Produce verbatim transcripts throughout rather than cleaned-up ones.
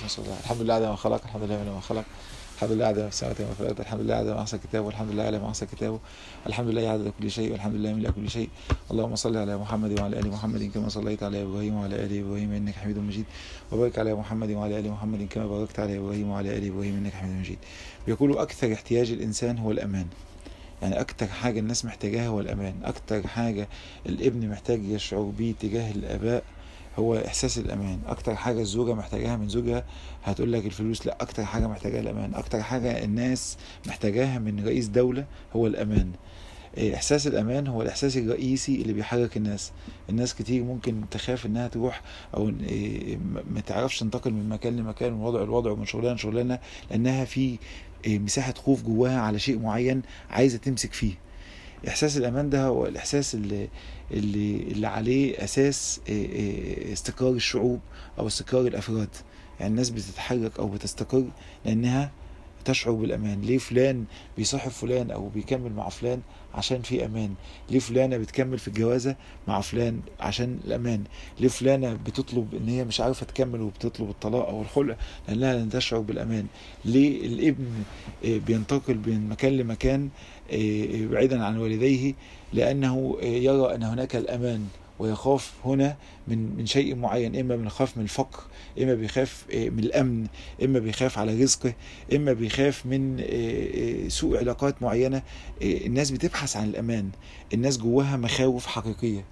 الحمد لله على ما خلق، الحمد لله على ما خلق، الحمد لله على ما في السماوات وما في الارض، الحمد لله على ما احصى كتابه، والحمد لله على ما احصى كتابه، الحمد لله عدد كل شيء، والحمد لله من كل شيء. اللهم صل على محمد وعلى ال محمد كما صليت على ابراهيم وعلى ال ابراهيم انك حميد مجيد، وبارك على محمد وعلى ال محمد كما باركت على ابراهيم وعلى ال ابراهيم انك حميد مجيد. بيقولوا اكثر احتياج الانسان هو الامان، يعني اكتر حاجه الناس محتاجاها هو الامان، اكتر حاجه الابن محتاج يشعر بيه تجاه الاباء هو احساس الامان، اكتر حاجه الزوجه محتاجاها من زوجها هتقول لك الفلوس، لا اكتر حاجه محتاجاها الامان، اكتر حاجه الناس محتاجاها من رئيس دوله هو الامان. احساس الامان هو الاحساس الرئيسي اللي بيحرك الناس. الناس كتير ممكن تخاف انها تروح او ما تعرفش تنتقل من مكان لمكان، من وضع لوضع، ومن شغلانه لشغلانه، لانها في مساحه خوف جواها على شيء معين عايزه تمسك فيه. احساس الامان ده هو الاحساس اللي اللي, اللي عليه اساس استقرار الشعوب او استقرار الافراد. يعني الناس بتتحرك او بتستقر لانها تشعر بالامان. ليه فلان بيصاحب فلان او بيكمل مع فلان؟ عشان في امان. ليه فلانه بتكمل في الجوازه مع فلان؟ عشان الامان. ليه فلانه بتطلب ان هي مش عارفه تكمل وبتطلب الطلاق او الخلع؟ لانها لن تشعر بالامان. ليه الابن بينتقل من مكان لمكان بعيدا عن والديه؟ لانه يرى ان هناك الامان ويخاف هنا من من شيء معين، اما بيخاف من الفقر، اما بيخاف من الامن، اما بيخاف على رزقه، اما بيخاف من سوء علاقات معينه. الناس بتبحث عن الامان، الناس جواها مخاوف حقيقيه.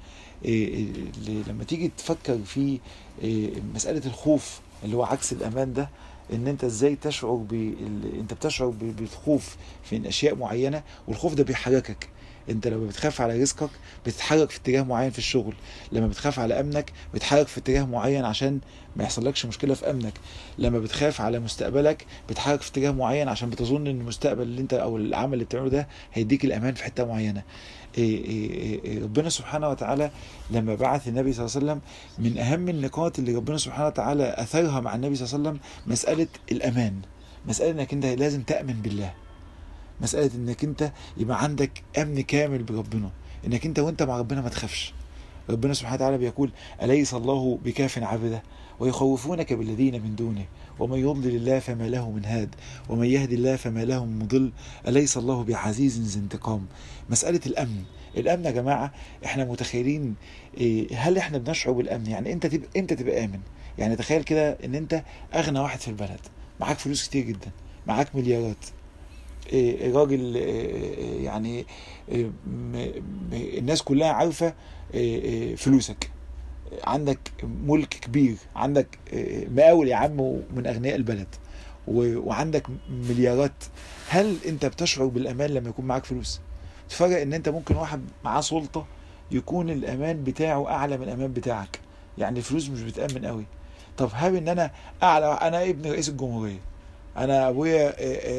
لما تيجي تفكر في مساله الخوف اللي هو عكس الامان ده، ان انت ازاي تشعر ب انت بتشعر بالخوف في اشياء معينه، والخوف ده بيحركك. انت لما بتخاف على رزقك بتتحرك في اتجاه معين في الشغل، لما بتخاف على امنك بتتحرك في اتجاه معين عشان ما يحصلكش مشكله في امنك، لما بتخاف على مستقبلك بتتحرك في اتجاه معين عشان بتظن ان المستقبل اللي انت او العمل اللي بتعمله ده هيديك الامان في حته معينه. إيه إيه إيه ربنا سبحانه وتعالى لما بعث النبي صلى الله عليه وسلم، من اهم النقاط اللي ربنا سبحانه وتعالى اثرها مع النبي صلى الله عليه وسلم مساله الامان، مساله انك انت لازم تامن بالله، مسألة انك انت يبقى عندك امن كامل بربنا، انك انت وانت مع ربنا ما تخافش. ربنا سبحانه وتعالى بيقول: أليس الله بكاف عبده ويخوفونك بالذين من دونه ومن يضلل الله فما له من هاد ومن يهدي الله فما له من مضل أليس الله بعزيز ذي انتقام. مسألة الأمن، الأمن يا جماعة احنا متخيلين هل احنا بنشعر بالأمن؟ يعني انت تبقى امتى تبقى آمن؟ يعني تخيل كده ان انت أغنى واحد في البلد، معاك فلوس كتير جدا، معاك مليارات، راجل يعني الناس كلها عارفة فلوسك، عندك ملك كبير، عندك مقاول يا عم من أغنياء البلد، وعندك مليارات. هل انت بتشعر بالأمان لما يكون معاك فلوس؟ تفرق ان انت ممكن واحد معاه سلطة يكون الأمان بتاعه أعلى من الأمان بتاعك، يعني الفلوس مش بتأمن قوي. طب هل ان انا أعلى، انا ابن رئيس الجمهورية، انا ابويا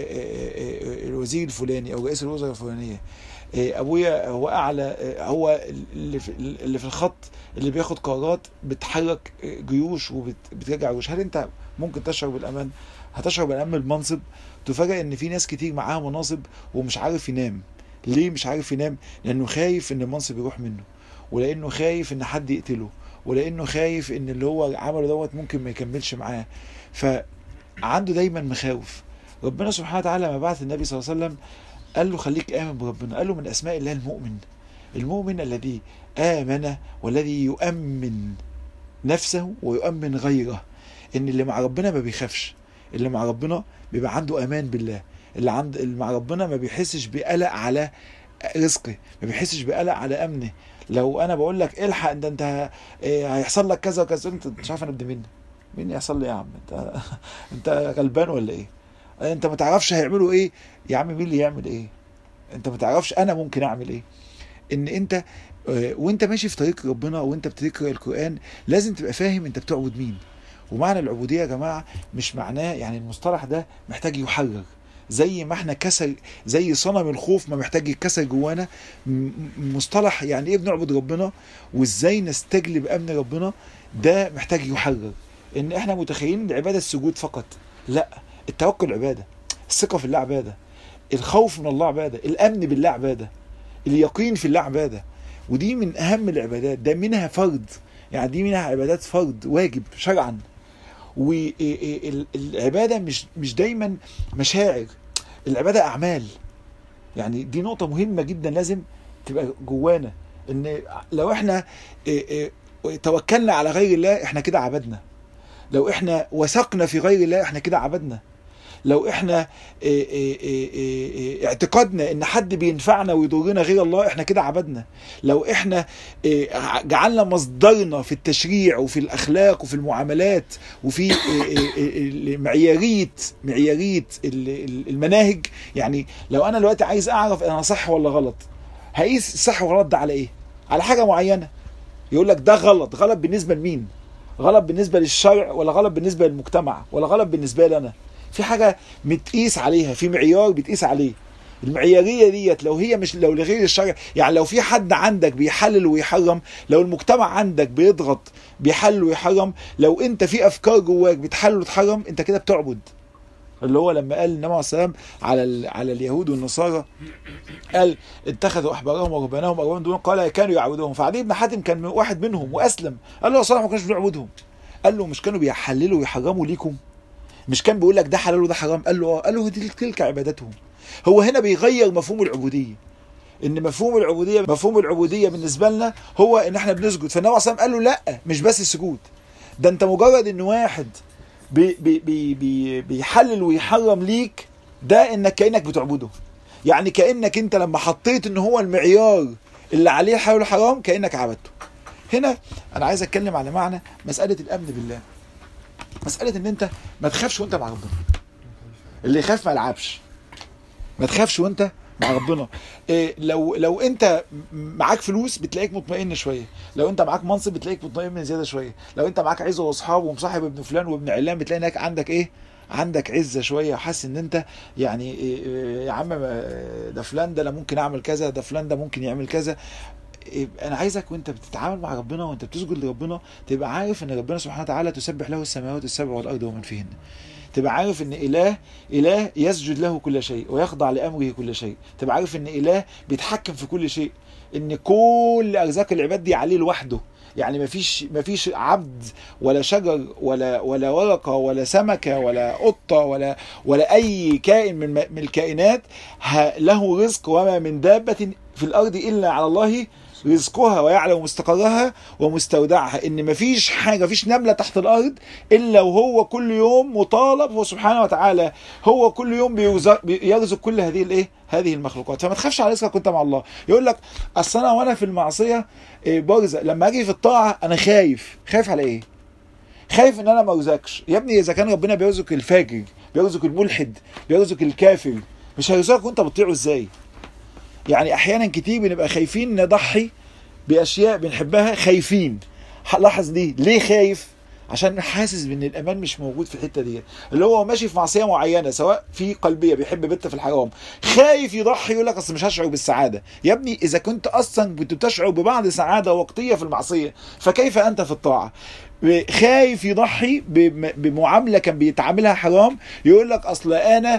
الوزير الفلاني او رئيس الوزراء الفلانيه، ابويا هو اعلى، هو اللي في اللي في الخط اللي بياخد قرارات بتحرك جيوش وبترجع جيوش، هل انت ممكن تشعر بالامان؟ هتشعر بالامان بالمنصب؟ تفاجئ ان في ناس كتير معاها مناصب ومش عارف ينام. ليه مش عارف ينام؟ لانه خايف ان المنصب يروح منه، ولانه خايف ان حد يقتله، ولانه خايف ان اللي هو عمله دوت ممكن ما يكملش معاه، ف عنده دايما مخاوف. ربنا سبحانه وتعالى لما بعث النبي صلى الله عليه وسلم قال له خليك آمن بربنا، قال له من أسماء الله المؤمن، المؤمن الذي آمن والذي يؤمن نفسه ويؤمن غيره. إن اللي مع ربنا ما بيخافش، اللي مع ربنا بيبقى عنده أمان بالله، اللي عند اللي مع ربنا ما بيحسش بقلق على رزقه، ما بيحسش بقلق على أمنه. لو أنا بقول لك الحق ده أنت هيحصل لك كذا وكذا، أنت مش عارف أنا ابن مين مين يحصل لي يا عم؟ انت انت غلبان ولا ايه؟ انت ما تعرفش هيعملوا ايه يا عم؟ مين اللي يعمل ايه؟ انت ما تعرفش انا ممكن اعمل ايه؟ ان انت وانت ماشي في طريق ربنا وانت بتقرا القرآن لازم تبقى فاهم انت بتعبد مين. ومعنى العبودية يا جماعة مش معناه، يعني المصطلح ده محتاج يحرر، زي ما احنا كسر، زي صنم الخوف ما محتاج يتكسر جوانا. مصطلح يعني ايه بنعبد ربنا وازاي نستجلب امن ربنا ده محتاج يحرر. ان احنا متخيلين العبادة السجود فقط، لا، التوكل عبادة، الثقة في الله عبادة، الخوف من الله عبادة، الامن بالله عبادة، اليقين في الله عبادة. ودي من اهم العبادات، ده منها فرض، يعني دي منها عبادات فرض واجب شرعا. والعباده مش مش دايما مشاعر، العباده اعمال. يعني دي نقطه مهمه جدا لازم تبقى جوانا، ان لو احنا توكلنا على غير الله احنا كده عبدنا، لو احنا وثقنا في غير الله احنا كده عبدنا، لو احنا اعتقدنا ان حد بينفعنا ويضرنا غير الله احنا كده عبدنا، لو احنا جعلنا مصدرنا في التشريع وفي الاخلاق وفي المعاملات وفي معيارية معيارية المناهج. يعني لو انا دلوقتي عايز اعرف انا صح ولا غلط، هقيس الصح والغلط ده على ايه؟ على حاجة معينة. يقول لك ده غلط، غلط بالنسبة لمين؟ غلط بالنسبة للشرع ولا غلط بالنسبة للمجتمع ولا غلط بالنسبة لنا؟ في حاجة متقيس عليها، في معيار بتقيس عليه. المعيارية ديت لو هي مش لو لغير الشرع، يعني لو في حد عندك بيحلل ويحرم، لو المجتمع عندك بيضغط بيحلل ويحرم، لو انت في افكار جواك بتحلل وتحرم، انت كده بتعبد. اللي هو لما قال النبي عليه الصلاه والسلام على على اليهود والنصارى، قال اتخذوا احبارهم ورهبانهم اربابا دون، قال كانوا يعبدوهم. فعدي بن حاتم كان واحد منهم واسلم، قال له يا صالح ما كانوش بنعبدهم. قال له مش كانوا بيحللوا ويحرموا ليكم؟ مش كان بيقول لك ده حلال وده حرام؟ قال له اه. قال له دي تلك عبادتهم. هو هنا بيغير مفهوم العبوديه، ان مفهوم العبوديه مفهوم العبوديه بالنسبه لنا هو ان احنا بنسجد. فالنبي عليه الصلاه والسلام قال له لا، مش بس السجود، ده انت مجرد ان واحد بي بي بي بي بيحلل ويحرم ليك، ده انك كانك بتعبده. يعني كانك انت لما حطيت ان هو المعيار اللي عليه الحلال والحرام كانك عبدته. هنا انا عايز اتكلم على معنى مساله الامن بالله، مساله ان انت ما تخافش وانت مع ربنا. اللي يخاف ما يلعبش. ما تخافش وانت مع ربنا. إيه لو لو انت معاك فلوس بتلاقيك مطمئن شويه، لو انت معاك منصب بتلاقيك مطمئن زياده شويه، لو انت معاك عزه واصحاب ومصاحب ابن فلان وابن علان بتلاقي انك عندك ايه؟ عندك عزه شويه، وحاسس ان انت يعني إيه يا عم ده فلان ده انا ممكن اعمل كذا، ده فلان ده ممكن يعمل كذا. انا عايزك وانت بتتعامل مع ربنا وانت بتسجد لربنا تبقى عارف ان ربنا سبحانه وتعالى تسبح له السماوات السبع والارض ومن فيهن. تبقى عارف ان اله اله يسجد له كل شيء ويخضع لامره كل شيء. تبقى عارف ان اله بيتحكم في كل شيء، ان كل ارزاق العباد دي عليه لوحده. يعني مفيش مفيش عبد ولا شجر ولا ولا ورقه ولا سمكه ولا قطه ولا ولا اي كائن من من الكائنات له رزق، وما من دابه في الارض الا على الله رزقها ويعلم مستقرها ومستودعها. ان مفيش حاجه، مفيش نمله تحت الارض الا وهو كل يوم مطالب هو سبحانه وتعالى، هو كل يوم بيرزق كل هذه الايه هذه المخلوقات. فما تخافش على رزقك وانت مع الله. يقول لك اصل انا وانا في المعصيه برزق، لما اجي في الطاعه انا خايف. خايف على ايه؟ خايف ان انا ما ارزقش. يا ابني اذا كان ربنا بيرزق الفاجر، بيرزق الملحد، بيرزق الكافر، مش هيرزقك وانت بتطيعه ازاي؟ يعني احيانا كتير بنبقى خايفين نضحي باشياء بنحبها، خايفين. لاحظ دي ليه خايف؟ عشان حاسس بان الامان مش موجود في الحته دي، اللي هو ماشي في معصيه معينه سواء في قلبيه بيحب بنت في الحرام، خايف يضحي يقول لك اصل مش هشعر بالسعاده. يا ابني اذا كنت اصلا كنت بتشعر ببعض سعاده وقتيه في المعصيه فكيف انت في الطاعه؟ خايف يضحي بمعامله كان بيتعاملها حرام، يقول لك اصل انا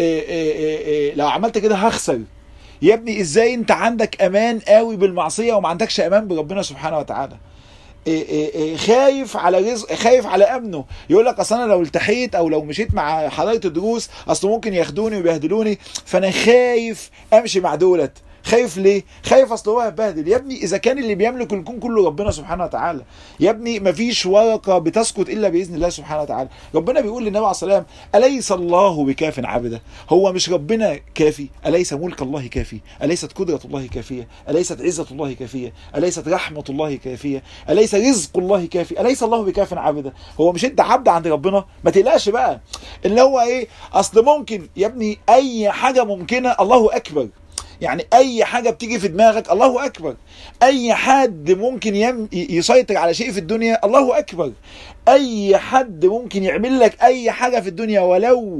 لو عملت كده هخسر. يا ابني ازاي انت عندك امان قوي بالمعصيه وما عندكش امان بربنا سبحانه وتعالى؟ إيه إيه إيه خايف على رزق، خايف على امنه. يقول لك اصل انا لو التحيت او لو مشيت مع حضرة الدروس اصل ممكن ياخدوني ويبهدلوني، فانا خايف امشي مع دولت. خايف ليه؟ خايف اصل هو هيبهدل. يا ابني اذا كان اللي بيملك الكون كله ربنا سبحانه وتعالى، يا ابني مفيش ورقه بتسقط الا باذن الله سبحانه وتعالى. ربنا بيقول للنبي عليه الصلاه والسلام اليس الله بكاف عبده؟ هو مش ربنا كافي؟ اليس ملك الله كافي؟ اليست قدره الله كافيه؟ اليست عزه الله كافيه؟ اليست رحمه الله كافيه؟ اليس رزق الله كافي؟ اليس الله بكاف عبده؟ هو مش انت عبد عند ربنا؟ ما تقلقش بقى اللي هو ايه اصل ممكن. يا ابني اي حاجه ممكنه الله اكبر. يعني اي حاجه بتيجي في دماغك الله اكبر. اي حد ممكن يم يسيطر على شيء في الدنيا الله اكبر. اي حد ممكن يعمل لك اي حاجه في الدنيا ولو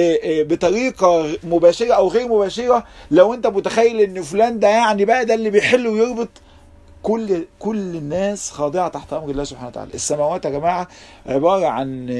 بطريقه مباشره او غير مباشره. لو انت متخيل ان فلان ده يعني بقى ده اللي بيحل ويربط، كل كل الناس خاضعه تحت امر الله سبحانه وتعالى. السماوات يا جماعه عباره عن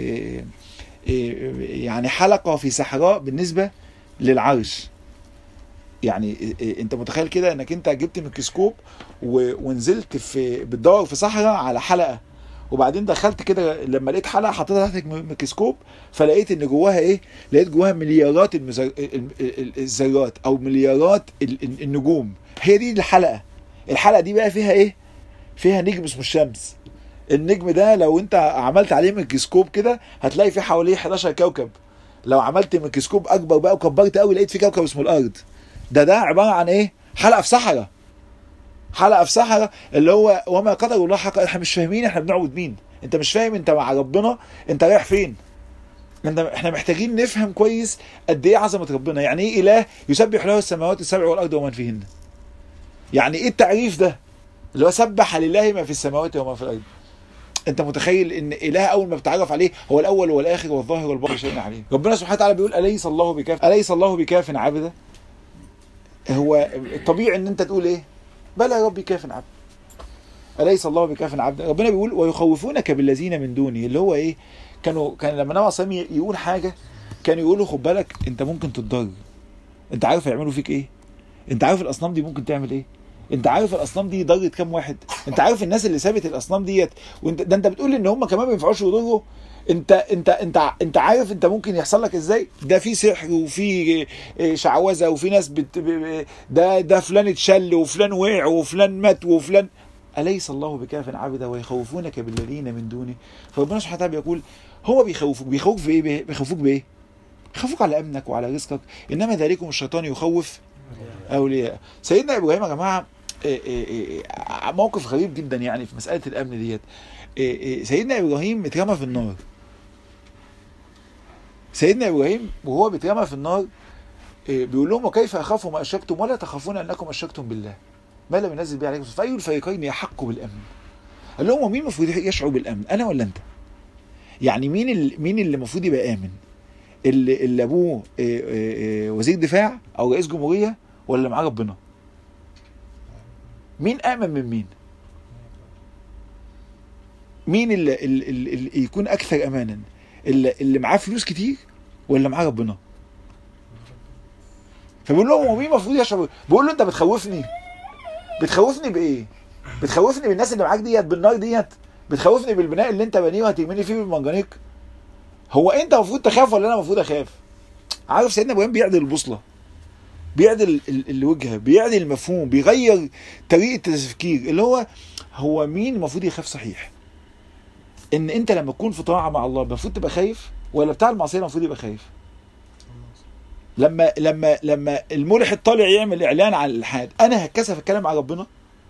يعني حلقه في صحراء بالنسبه للعرش. يعني انت متخيل كده انك انت جبت ميكروسكوب ونزلت في بتدور في صحراء على حلقه، وبعدين دخلت كده لما لقيت حلقه حطيتها تحت الميكروسكوب، فلقيت ان جواها ايه؟ لقيت جواها مليارات المزر... الذرات او مليارات النجوم. هي دي الحلقه. الحلقه دي بقى فيها ايه؟ فيها نجم اسمه الشمس. النجم ده لو انت عملت عليه ميكروسكوب كده هتلاقي فيه حواليه احداشر كوكب. لو عملت ميكروسكوب اكبر بقى وكبرت قوي لقيت فيه كوكب اسمه الارض. ده ده عباره عن ايه؟ حلقه في صحراء. حلقه في صحراء اللي هو وما قدر الله حق. احنا مش فاهمين احنا بنعبد مين. انت مش فاهم انت مع ربنا انت رايح فين. انت احنا محتاجين نفهم كويس قد ايه عظمه ربنا. يعني ايه اله يسبح له السماوات السبع والارض ومن فيهن. يعني ايه التعريف ده اللي هو سبح لله ما في السماوات وما في الارض. انت متخيل ان اله اول ما بتعرف عليه هو الاول والاخر والظاهر والباطن شيء عليه. ربنا سبحانه وتعالى بيقول اليس الله بكاف اليس الله بكاف عبده. هو الطبيعي ان انت تقول ايه؟ بلى يا ربي كاف عبد. اليس الله بكاف عبد. ربنا بيقول ويخوفونك بالذين من دونه، اللي هو ايه؟ كانوا كان لما النبي صلى الله عليه وسلم يقول حاجه كانوا يقولوا خد بالك انت ممكن تتضرر. انت عارف هيعملوا فيك ايه؟ انت عارف الاصنام دي ممكن تعمل ايه؟ انت عارف الاصنام دي ضرت كام واحد؟ انت عارف الناس اللي سابت الاصنام ديت وانت ده انت بتقول ان هم كمان ما ينفعوش يضروا. انت انت انت انت عارف انت ممكن يحصل لك ازاي؟ ده في سحر وفي شعوذه وفي ناس بت... ده ده فلان اتشل وفلان وقع وفلان مات وفلان. اليس الله بكاف عبده ويخوفونك بالذين من دونه. فربنا سبحانه وتعالى بيقول هو بيخوفك. بيخوفك بايه؟ بيخوفوك بايه؟ بيخوفوك على امنك وعلى رزقك. انما ذلكم الشيطان يخوف اولياء. سيدنا ابراهيم يا جماعه موقف غريب جدا يعني في مساله الامن ديت. سيدنا ابراهيم اترمى في النار. سيدنا ابراهيم وهو بيترمى في النار بيقول لهم وكيف اخاف ما اشركتم ولا تخافون انكم اشركتم بالله ما لم ينزل به عليكم فاي الفريقين يحق بالامن. قال لهم ومين المفروض يشعر بالامن؟ انا ولا انت؟ يعني مين اللي مين اللي المفروض يبقى امن؟ اللي, اللي ابوه وزير دفاع او رئيس جمهوريه ولا اللي معاه ربنا؟ مين امن من مين؟ مين اللي, اللي, اللي يكون اكثر امانا؟ اللي, اللي معاه فلوس كتير ولا معاه ربنا؟ فبيقول لهم هو مين المفروض يشعر؟ بيقول له انت بتخوفني. بتخوفني بايه؟ بتخوفني بالناس اللي معاك ديت بالنار ديت؟ بتخوفني بالبناء اللي انت بنيه وهترميني فيه بالمنجنيق؟ هو انت المفروض تخاف ولا انا المفروض اخاف؟ عارف سيدنا ابراهيم بيعدل البوصله، بيعدل الوجهه، بيعدل المفهوم، بيغير طريقه التفكير. اللي هو هو مين المفروض يخاف صحيح؟ ان انت لما تكون في طاعه مع الله المفروض تبقى خايف ولا بتاع المعصيه المفروض يبقى خايف؟ لما لما لما الملحد طالع يعمل اعلان عن الالحاد انا هتكسف اتكلم عن ربنا؟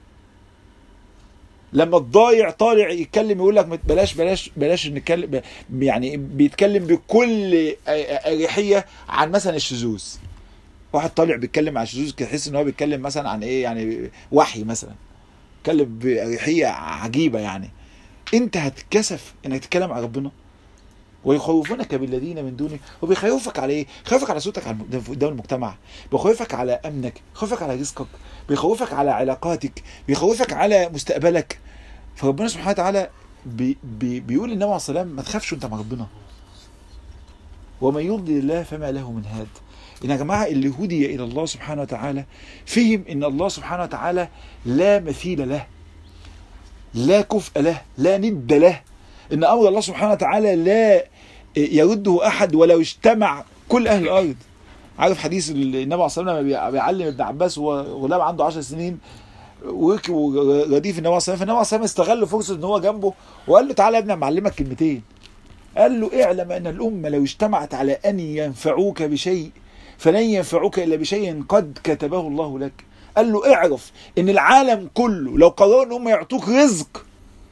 لما الضايع طالع يتكلم يقول لك بلاش بلاش بلاش نتكلم، يعني بيتكلم بكل اريحيه عن مثلا الشذوذ. واحد طالع بيتكلم عن الشذوذ تحس ان هو بيتكلم مثلا عن ايه؟ يعني وحي مثلا، بيتكلم باريحيه عجيبه. يعني انت هتتكسف انك تتكلم عن ربنا؟ ويخوفونك بالذين من دونه. وبيخوفك على ايه؟ بيخوفك على صوتك قدام المجتمع، بيخوفك على امنك، بيخوفك على رزقك، بيخوفك على علاقاتك، بيخوفك على مستقبلك. فربنا سبحانه وتعالى بي بي بيقول للنبي عليه الصلاه والسلام ما تخافش انت مع ربنا. ومن يضلل الله فما له من هاد. ان يا جماعه اللي هدي الى الله سبحانه وتعالى فهم ان الله سبحانه وتعالى لا مثيل له، لا كفء له، لا ند له. ان امر الله سبحانه وتعالى لا يرده احد ولو اجتمع كل اهل الارض. عارف حديث النبي عليه الصلاه والسلام لما بيعلم ابن عباس وهو غلام عنده عشر سنين وركبوا رديف النبي عليه الصلاه والسلام، فالنبي عليه الصلاه والسلام استغل فرصه ان هو جنبه وقال له تعالى يا ابني معلمك كلمتين. قال له اعلم ان الامه لو اجتمعت على ان ينفعوك بشيء فلن ينفعوك الا بشيء قد كتبه الله لك. قال له اعرف ان العالم كله لو قرروا ان هم يعطوك رزق،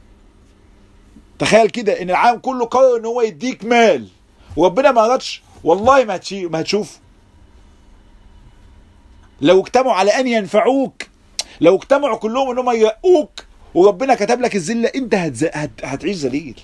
تخيل كده ان العالم كله قرر ان هو يديك مال وربنا ما ردش، والله ما ما هتشوفه. لو اجتمعوا على ان ينفعوك، لو اجتمعوا كلهم ان هم يرقوك وربنا كتب لك الذله، انت هتز... هت... هتعيش ذليل.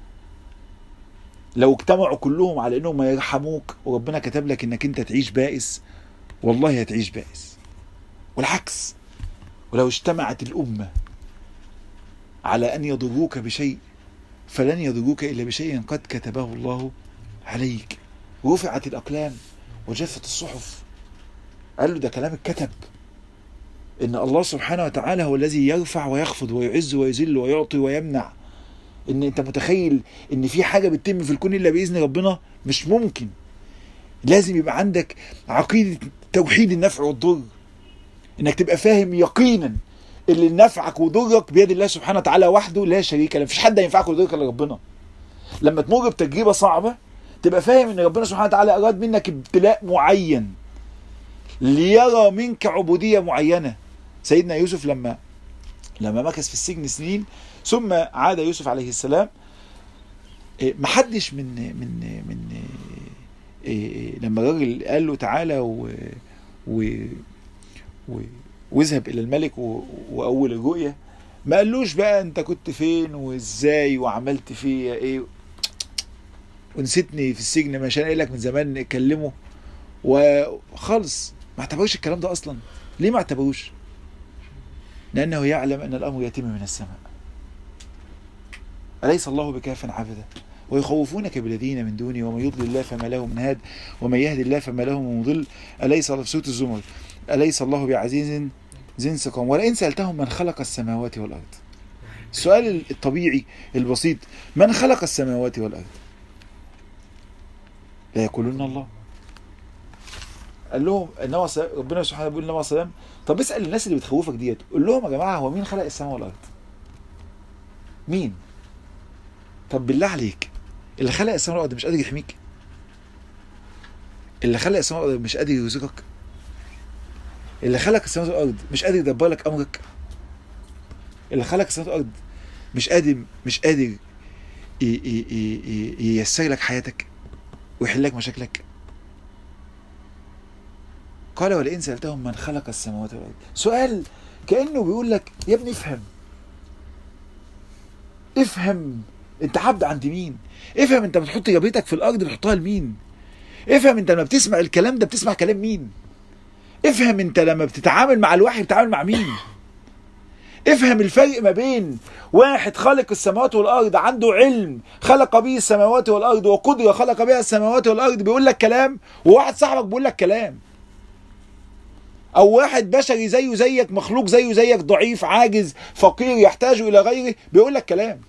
لو اجتمعوا كلهم على انهم يرحموك وربنا كتب لك انك انت تعيش بائس، والله هتعيش بائس. والعكس، ولو اجتمعت الامه على ان يضروك بشيء فلن يضروك الا بشيء قد كتبه الله عليك. رفعت الاقلام وجفت الصحف. قال له ده كلام الكتب، ان الله سبحانه وتعالى هو الذي يرفع ويخفض ويعز ويذل ويعطي ويمنع. ان انت متخيل ان في حاجة بتتم في الكون الا باذن ربنا؟ مش ممكن. لازم يبقى عندك عقيدة توحيد النفع والضر، انك تبقى فاهم يقينا اللي نفعك وضرك بيد الله سبحانه وتعالى وحده لا شريك له، مفيش حد ينفعك ويضرك الا ربنا. لما تمر بتجربة صعبة تبقى فاهم ان ربنا سبحانه وتعالى اراد منك ابتلاء معين ليرى منك عبودية معينة. سيدنا يوسف لما لما مكث في السجن سنين ثم عاد يوسف عليه السلام، محدش من من من لما الراجل قال له تعالى و و واذهب الى الملك واول الرؤيا، ما قالوش بقى انت كنت فين وازاي وعملت فيا ايه ونسيتني في السجن، مش انا قايل لك من زمان نكلمه وخلص. ما اعتبروش الكلام ده اصلا. ليه ما اعتبروش؟ لانه يعلم ان الامر يتم من السماء. اليس الله بكاف عبدا ويخوفونك بالذين من دونه ومن يضلل الله فما له من هاد ومن يهدي الله فما له من مضل. اليس في سوره الزمر اليس الله بعزيز ذي انتقام ولئن سالتهم من خلق السماوات والارض. السؤال الطبيعي البسيط، من خلق السماوات والارض؟ لا يقولون الله. قال لهم انما ربنا سبحانه بيقول انما سلام. طب اسال الناس اللي بتخوفك ديت، قول لهم يا جماعه هو مين خلق السماء والارض؟ مين؟ طب بالله عليك، اللي خلق السماء والارض مش قادر يحميك؟ اللي خلق السماء والارض مش قادر يرزقك؟ اللي خلق السماء والارض مش قادر يدبر لك امرك؟ اللي خلق السماء والارض مش قادر مش قادر ييسر لك حياتك ويحل لك مشاكلك؟ قال ولئن سألتهم من خلق السماوات والارض. سؤال كأنه بيقول لك يا ابني افهم افهم انت عبد عند مين؟ افهم انت بتحط جبهتك في الارض بتحطها لمين؟ افهم انت لما بتسمع الكلام ده بتسمع كلام مين؟ افهم انت لما بتتعامل مع الوحي بتتعامل مع مين؟ افهم الفرق ما بين واحد خلق السماوات والارض عنده علم خلق به السماوات والارض وقدرة خلق بها السماوات والارض بيقول لك كلام، وواحد صاحبك بيقول لك كلام، او واحد بشري زيه زيك مخلوق زيه زيك ضعيف عاجز فقير يحتاج الى غيره بيقول لك كلام.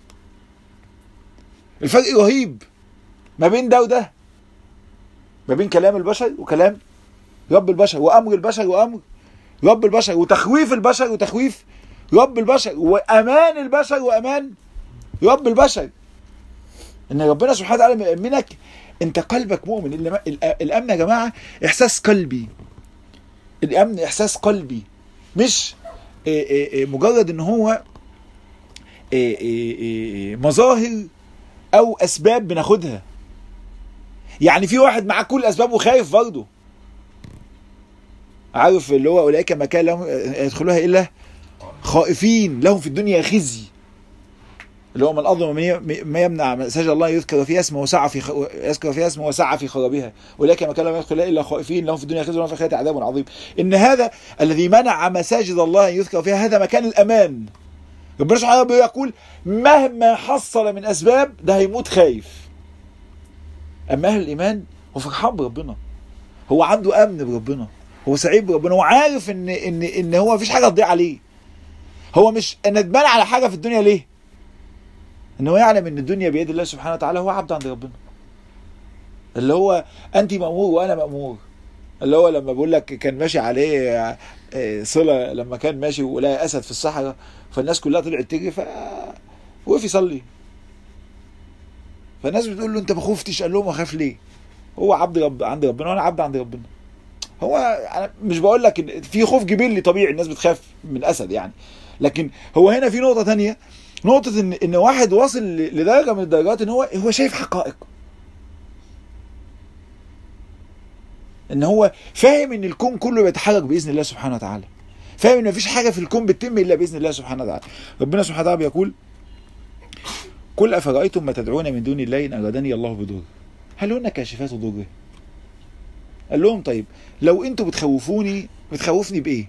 الفرق رهيب ما بين ده وده، ما بين كلام البشر وكلام رب البشر، وامر البشر وامر رب البشر، وتخويف البشر وتخويف رب البشر، وامان البشر وامان رب البشر. ان ربنا سبحانه وتعالى مأمنك انت قلبك مؤمن. الامن يا جماعه احساس قلبي، الامن احساس قلبي مش مجرد ان هو مظاهر او اسباب بناخدها. يعني في واحد معاه كل الاسباب وخايف برضه، عارف اللي هو اولئك ما كان لهم يدخلوها الا خائفين لهم في الدنيا خزي، اللي هو من اظلم ما يمنع مساجد الله يذكر فيها اسمه وسعى في يذكر فيها اسمه وسعى في خرابها، اولئك ما كان لهم يدخلوها الا خائفين لهم في الدنيا خزي ولهم في الاخره عذاب عظيم. ان هذا الذي منع مساجد الله يذكر فيها هذا مكان الامان. ربنا سبحانه وتعالى يقول مهما حصل من اسباب ده هيموت خايف. اما اهل الايمان هو فرحان بربنا، هو عنده امن بربنا، هو سعيد بربنا، هو عارف ان ان ان هو مفيش حاجه تضيع عليه. هو مش ندمان على حاجه في الدنيا. ليه؟ ان هو يعلم ان الدنيا بيد الله سبحانه وتعالى، هو عبد عند ربنا. اللي هو انت مأمور وانا مأمور، اللي هو لما بقول لك كان ماشي عليه صلة لما كان ماشي ولقى اسد في الصحراء فالناس كلها طلعت تجري فوقف يصلي، فالناس بتقول له انت ما خفتش؟ قال لهم اخاف ليه؟ هو عبد رب عند ربنا وانا عبد عند ربنا. هو انا مش بقول لك في خوف جبلي طبيعي الناس بتخاف من الاسد يعني، لكن هو هنا في نقطه ثانيه، نقطه ان ان واحد واصل لدرجه من الدرجات ان هو هو شايف حقائق، ان هو فاهم ان الكون كله بيتحرك باذن الله سبحانه وتعالى، فاهم ان مفيش حاجه في الكون بتتم الا باذن الله سبحانه وتعالى. ربنا سبحانه وتعالى بيقول قل افرايتم ما تدعون من دون الله ان ارادني الله بضر هل هن كاشفات ضره؟ قال لهم طيب لو انتوا بتخوفوني بتخوفني بايه؟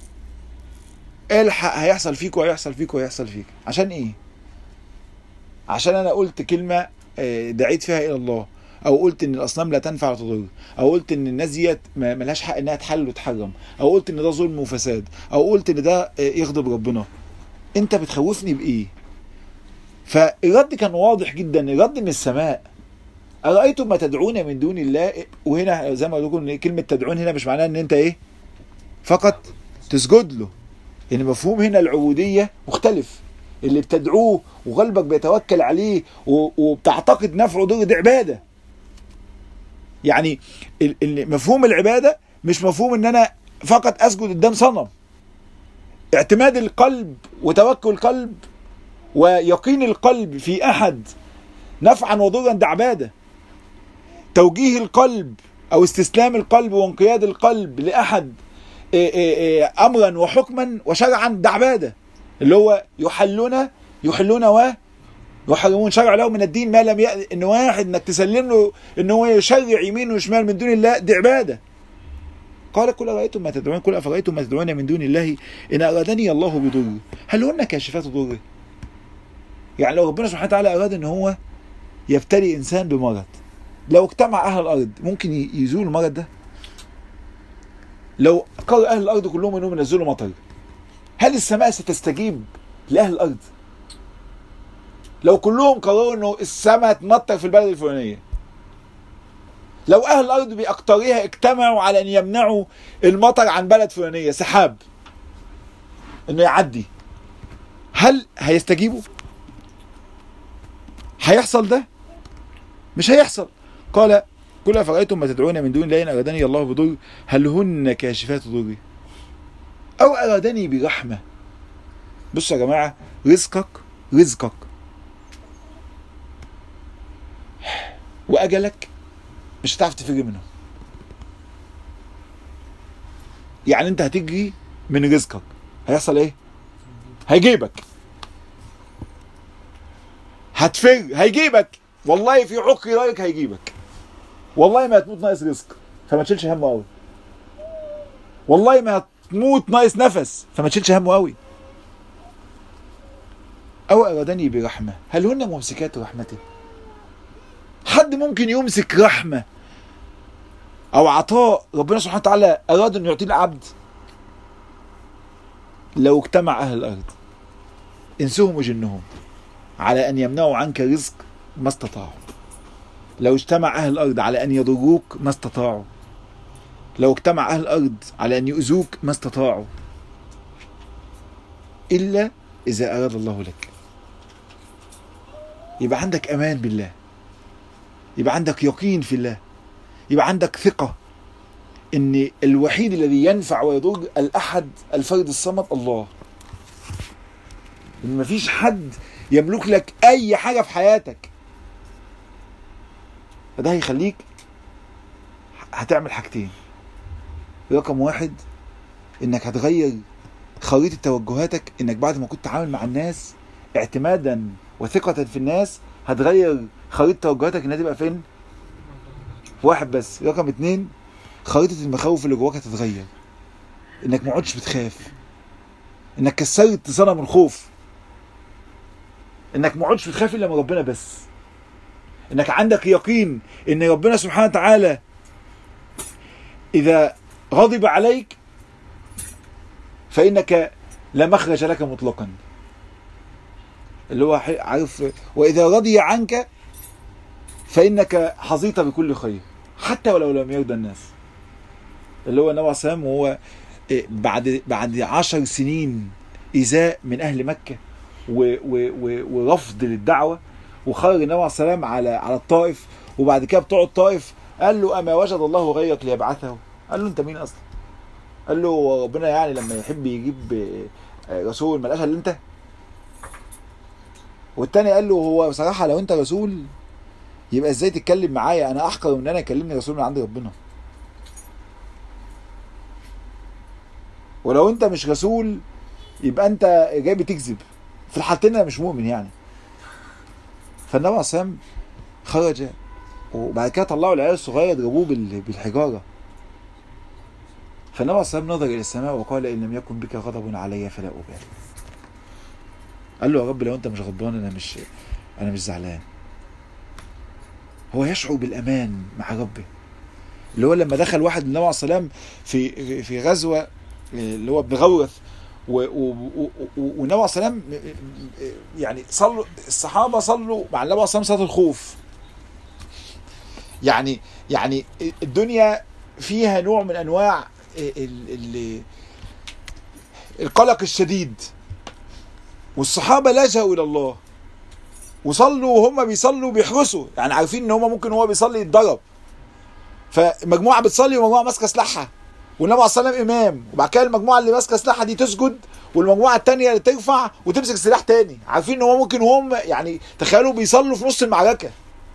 الحق هيحصل فيك وهيحصل فيك وهيحصل فيك عشان ايه؟ عشان انا قلت كلمه دعيت فيها الى الله، او قلت ان الاصنام لا تنفع ولا تضر، او قلت ان الناس ديت ملهاش حق انها تحل وتحرم، او قلت ان ده ظلم وفساد، او قلت ان ده يغضب ربنا. انت بتخوفني بايه؟ فالرد كان واضح جدا، الرد من السماء. أرأيتم ما تدعون من دون الله. وهنا زي ما قلت لكم كلمة تدعون هنا مش معناها ان انت ايه فقط تسجد له، يعني مفهوم هنا العبودية مختلف. اللي بتدعوه وقلبك بيتوكل عليه وبتعتقد نفعه ضر، دي عبادة. يعني مفهوم العبادة مش مفهوم ان انا فقط اسجد قدام صنم. اعتماد القلب وتوكل القلب ويقين القلب في احد نفعا وضرا، ده عبادة. توجيه القلب او استسلام القلب وانقياد القلب لاحد امرا وحكما وشرعا، ده عبادة. اللي هو يحلون يحلون و يحرمون، شرع له من الدين ما لم يأذن. ان واحد انك تسلم له ان هو يشرع يمين وشمال من دون الله، دي عبادة. قال قل أرأيتم ما تدعون قل أفرأيتم ما تدعون من دون الله إن أرادني الله بضر هل هن كاشفات ضره؟ يعني لو ربنا سبحانه وتعالى أراد ان هو يبتلي إنسان بمرض، لو اجتمع أهل الأرض ممكن يزول المرض ده؟ لو قرر أهل الأرض كلهم انهم ينزلوا مطر، هل السماء ستستجيب لأهل الأرض؟ لو كلهم قرروا انه السماء تمطر في البلد الفلانية، لو أهل الأرض بأقطارها اجتمعوا على أن يمنعوا المطر عن بلد فلانية، سحاب انه يعدي، هل هيستجيبوا؟ هيحصل ده؟ مش هيحصل. قال قل أفرأيتم ما تدعون من دون الله إن أرادني الله بضر هل هن كاشفات ضري أو أرادني برحمة. بصوا يا جماعة، رزقك رزقك وأجلك مش هتعرف تفرق منهم. يعني انت هتجري من رزقك، هيحصل ايه؟ هيجيبك. هتفر هيجيبك، والله في عقر رايك هيجيبك. والله ما هتموت ناقص رزق فما تشيلش همه قوي. والله ما هتموت ناقص نفس فما تشيلش همه قوي. او ارادني برحمه هل هن ممسكات رحمته. حد ممكن يمسك رحمه او عطاء ربنا سبحانه وتعالى اراد انه يعطيه العبد؟ لو اجتمع اهل الارض انسهم وجنهم على ان يمنعوا عنك رزق ما استطاعوا. لو اجتمع اهل الارض على ان يضروك ما استطاعوا. لو اجتمع اهل الارض على ان يؤذوك ما استطاعوا، الا اذا اراد الله لك. يبقى عندك امان بالله، يبقى عندك يقين في الله، يبقى عندك ثقة ان الوحيد الذي ينفع ويضر الاحد الفرد الصمد الله. ان مفيش حد يملك لك اي حاجة في حياتك. فده هيخليك هتعمل حاجتين. رقم واحد، انك هتغير خريطة توجهاتك، انك بعد ما كنت عامل مع الناس اعتمادا وثقة في الناس، هتغير خريطة توجهاتك انها تبقى فين؟ واحد بس. رقم اتنين، خريطة المخاوف اللي جواك هتتغير، انك ما عدتش بتخاف، انك كسرت صنم الخوف، انك ما عدتش بتخاف الا من ربنا بس، انك عندك يقين ان ربنا سبحانه وتعالى اذا غضب عليك فانك لا مخرج لك مطلقا. اللي هو عارف، واذا رضي عنك فانك حظيت بكل خير حتى ولو لم يرضى الناس. اللي هو النبي عليه الصلاه والسلام وهو بعد بعد عشر سنين إيذاء من أهل مكة و و و ورفض للدعوة، وخرج النبي عليه الصلاه والسلام على على الطائف، وبعد كده بتوع الطائف قال له أما وجد الله غيرك ليبعثه؟ قال له أنت مين أصلا؟ قال له ربنا يعني لما يحب يجيب رسول ما لقاش الا أنت. والتاني قال له هو بصراحة لو أنت رسول يبقى ازاي تتكلم معايا؟ انا احقر من ان انا يكلمني رسول من عند ربنا. ولو انت مش رسول يبقى انت جاي بتكذب. في الحالتين انا مش مؤمن يعني. فالنبي عليه الصلاه والسلام خرج، وبعد كده طلعوا العيال الصغير يضربوه بالحجاره. فالنبي عليه الصلاه والسلام نظر الى السماء وقال ان لم يكن بك غضب علي فلا ابالي. قال له يا رب لو انت مش غضبان انا مش انا مش زعلان. هو يشعر بالامان مع ربه. اللي هو لما دخل واحد النبي عليه الصلاه والسلام في في غزوه اللي هو ابن غورث، والنبي عليه السلام يعني صلوا الصحابه صلوا مع النبي عليه السلام صلاه الخوف. يعني يعني الدنيا فيها نوع من انواع القلق الشديد، والصحابه لجأوا الى الله وصلوا وهم بيصلوا بيحرسوا، يعني عارفين ان هم ممكن هو بيصلي يتضرب، فمجموعه بتصلي ومجموعه ماسكه سلاحها والنبي عليه الصلاه والسلام امام، وبعد كده المجموعه اللي ماسكه سلاحها دي تسجد والمجموعه الثانيه اللي ترفع وتمسك سلاح تاني، عارفين ان هو ممكن وهم يعني تخيلوا بيصلوا في نص المعركه.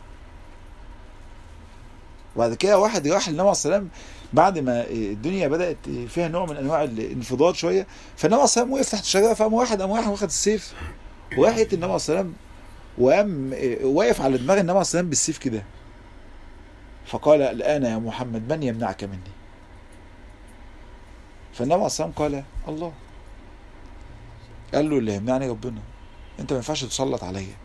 وبعد كده واحد راح للنبي عليه الصلاه والسلام بعد ما الدنيا بدات فيها نوع من انواع الانفضاض شويه، فالنبي عليه الصلاه والسلام وقف تحت الشجره، فقام واحد قام واحد واخد السيف وراح يقتل النبي عليه الصلاه والسلام، وقام واقف على دماغ النبي عليه الصلاه والسلام بالسيف كده، فقال الآن يا محمد من يمنعك مني؟ فالنبي عليه الصلاه والسلام قال الله. قال له اللي يمنعني ربنا، انت ما ينفعش تسلط عليا.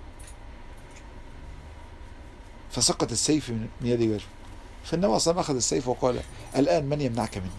فسقط السيف من يد رجل، فالنبي عليه الصلاه والسلام اخذ السيف وقال الآن من يمنعك مني؟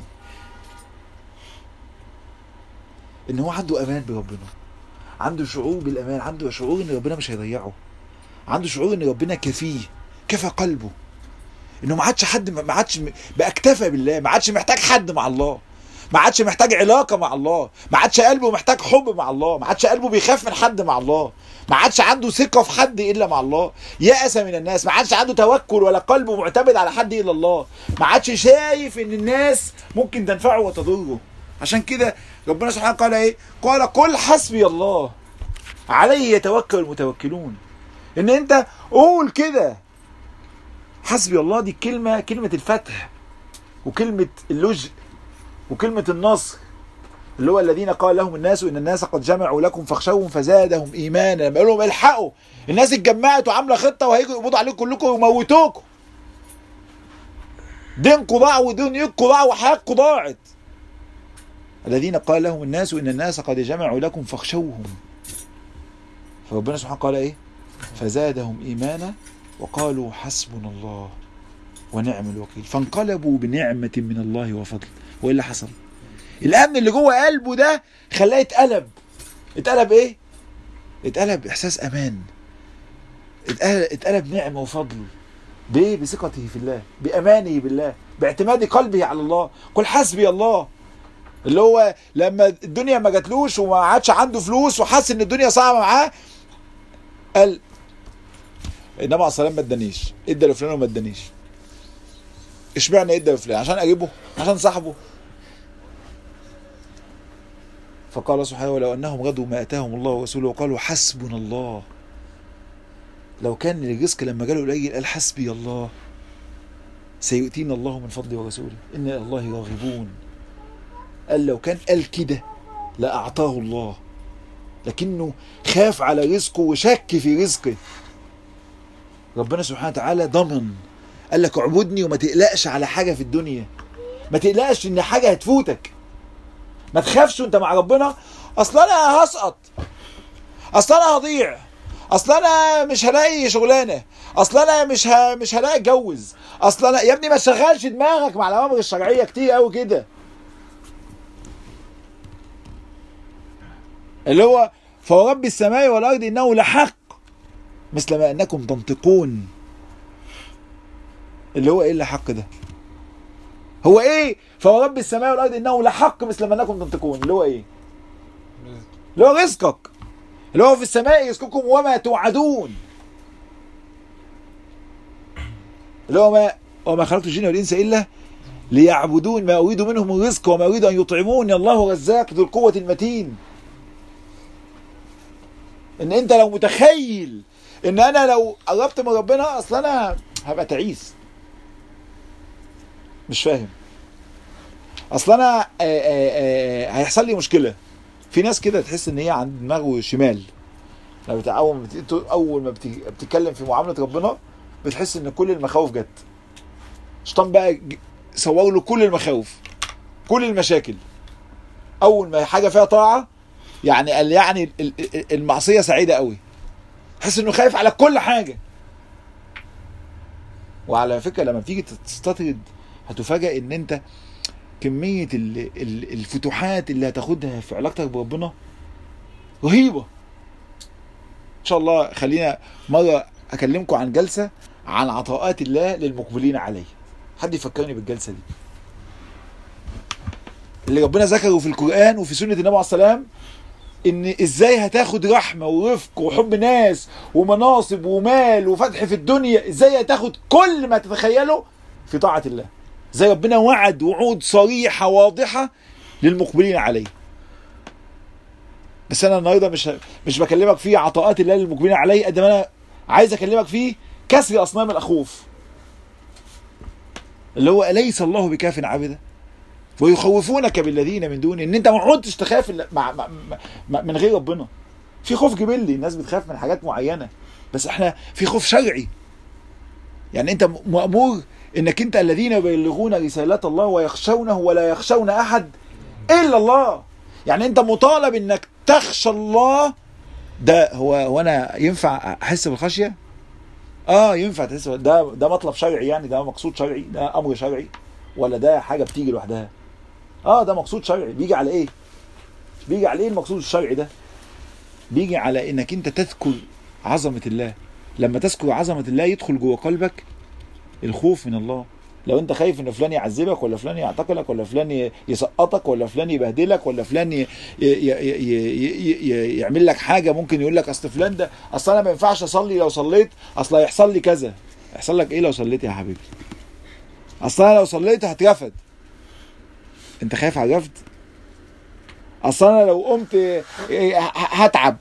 ان هو عنده امان بربنا، عنده شعور بالامان، عنده شعور ان ربنا مش هيضيعه، عنده شعور ان ربنا كفيه، كفى قلبه، انه ما عادش حد ما عادش بقى اكتفى بالله، ما عادش محتاج حد مع الله، ما عادش محتاج علاقه مع الله، ما عادش قلبه محتاج حب مع الله، ما عادش قلبه بيخاف من حد مع الله، ما عادش عنده ثقه في حد الا مع الله، يأس من الناس، ما عادش عنده توكل ولا قلبه معتمد على حد الا الله، ما عادش شايف ان الناس ممكن تنفعه وتضره. عشان كده ربنا سبحانه قال ايه؟ قال قل حسبي الله عليه يتوكل المتوكلون. ان انت قول كده حسبي الله، دي كلمه كلمه الفتح وكلمه اللجء وكلمه النصر، اللي هو الذين قال لهم الناس ان الناس قد جمعوا لكم فاخشوهم فزادهم ايمانا. لما قال لهم الحقوا الناس اتجمعت وعامله خطه وهيجوا يقبضوا عليكم كلكم ويموتوكم، دينكم ضاع ودنياكم ضاع وحياتكم ضاعت. الذين قال لهم الناس ان الناس قد جمعوا لكم فاخشوهم، فربنا سبحانه قال ايه؟ فزادهم ايمانا وقالوا حسبنا الله ونعم الوكيل، فانقلبوا بنعمه من الله وفضل. وايه اللي حصل؟ الامن اللي جوه قلبه ده خلاه يتقلب. اتقلب ايه؟ اتقلب احساس امان، اتقلب نعمه وفضل. بايه؟ بثقته في الله، بامانه بالله، باعتماد قلبه على الله. قل حسبي الله، اللي هو لما الدنيا ما جاتلوش وما عادش عنده فلوس وحس ان الدنيا صعبه معاه، قال النبي عليه الصلاه والسلام ما ادانيش، ادى لفلان وما ادانيش. اشمعنى ادى لفلان؟ عشان اجيبه؟ عشان صاحبه؟ فقال سبحانه ولو انهم غدوا ما اتاهم الله ورسوله وقالوا حسبنا الله. لو كان الرزق لما جاله قليل قال حسبي الله سيؤتينا الله من فضله ورسوله ان الى الله راغبون. قال لو كان قال كده لاعطاه الله، لكنه خاف على رزقه وشك في رزقه. ربنا سبحانه وتعالى ضمن، قال لك اعبدني وما تقلقش على حاجه في الدنيا، ما تقلقش ان حاجه هتفوتك، ما تخافش وانت مع ربنا. اصل انا هسقط، اصل انا هضيع، اصل انا مش هلاقي شغلانه، اصل انا مش ه... مش هلاقي اتجوز، اصل انا يا ابني ما تشغلش دماغك مع الاوامر الشرعيه كتير قوي كده. اللي هو فورب السماء والارض انه لحق مثل ما انكم تنطقون. اللي هو ايه اللي حق ده؟ هو ايه؟ فورب السماء والارض انه لحق مثل ما انكم تنطقون. اللي هو ايه؟ اللي هو رزقك، اللي هو في السماء رزقكم وما توعدون، اللي هو ما وما خلقت الجن والانس الا ليعبدون ما اريد منهم الرزق وما اريد ان يطعمون الله رزاق ذو القوه المتين. ان انت لو متخيل ان انا لو قربت من ربنا اصلا انا هبقى تعيس، مش فاهم، اصلا انا آآ آآ هيحصل لي مشكله. في ناس كده تحس ان هي عند دماغه شمال، اول ما اول ما بتتكلم في معامله ربنا بتحس ان كل المخاوف جت. الشيطان بقى صور له كل المخاوف كل المشاكل. اول ما حاجه فيها طاعه يعني قال يعني المعصيه سعيده قوي، تحس انه خايف على كل حاجه. وعلى فكره لما بتيجي تستطرد هتفاجئ ان انت كمية الفتوحات اللي هتاخدها في علاقتك بربنا رهيبة. ان شاء الله خلينا مرة اكلمكم عن جلسة عن عطاءات الله للمقبلين عليه. حد يفكرني بالجلسة دي اللي ربنا ذكره في القرآن وفي سنة النبي عليه السلام، ان ازاي هتاخد رحمة ورفق وحب ناس ومناصب ومال وفتح في الدنيا، ازاي هتاخد كل ما تتخيله في طاعة الله. زي ربنا وعد وعود صريحة واضحة للمقبلين عليه. بس انا النهارده مش مش بكلمك فيه عطاءات الله للمقبلين عليه، قد ما انا عايز اكلمك فيه كسر اصنام الاخوف، اللي هو اليس الله بكاف عبده ويخوفونك بالذين من دونه. ان انت ما عدتش تخاف مع مع مع من غير ربنا. في خوف جبلي، الناس بتخاف من حاجات معينه، بس احنا في خوف شرعي. يعني انت مأمور انك انت الذين يبلغون رسالات الله ويخشونه ولا يخشون احد الا الله. يعني انت مطالب انك تخشى الله. ده هو هو انا ينفع احس بالخشيه؟ اه ينفع تحس. ده ده مطلب شرعي، يعني ده مقصود شرعي، ده امر شرعي، ولا ده حاجه بتيجي لوحدها؟ اه ده مقصود شرعي. بيجي على ايه؟ بيجي على ايه المقصود الشرعي ده؟ بيجي على انك انت تذكر عظمه الله. لما تذكر عظمه الله يدخل جوه قلبك الخوف من الله. لو انت خايف ان فلان يعذبك ولا فلان يعتقلك ولا فلان يسقطك ولا فلان يبهدلك ولا فلان ي... ي... ي... ي... يعمل لك حاجه، ممكن يقول لك اصل فلان ده، اصل انا ما ينفعش اصلي لو صليت، اصل هيحصل لي كذا. يحصل لك ايه لو صليت يا حبيبي؟ اصل انا لو صليت هترفد. انت خايف على الرفض؟ اصل انا لو قمت هتعب.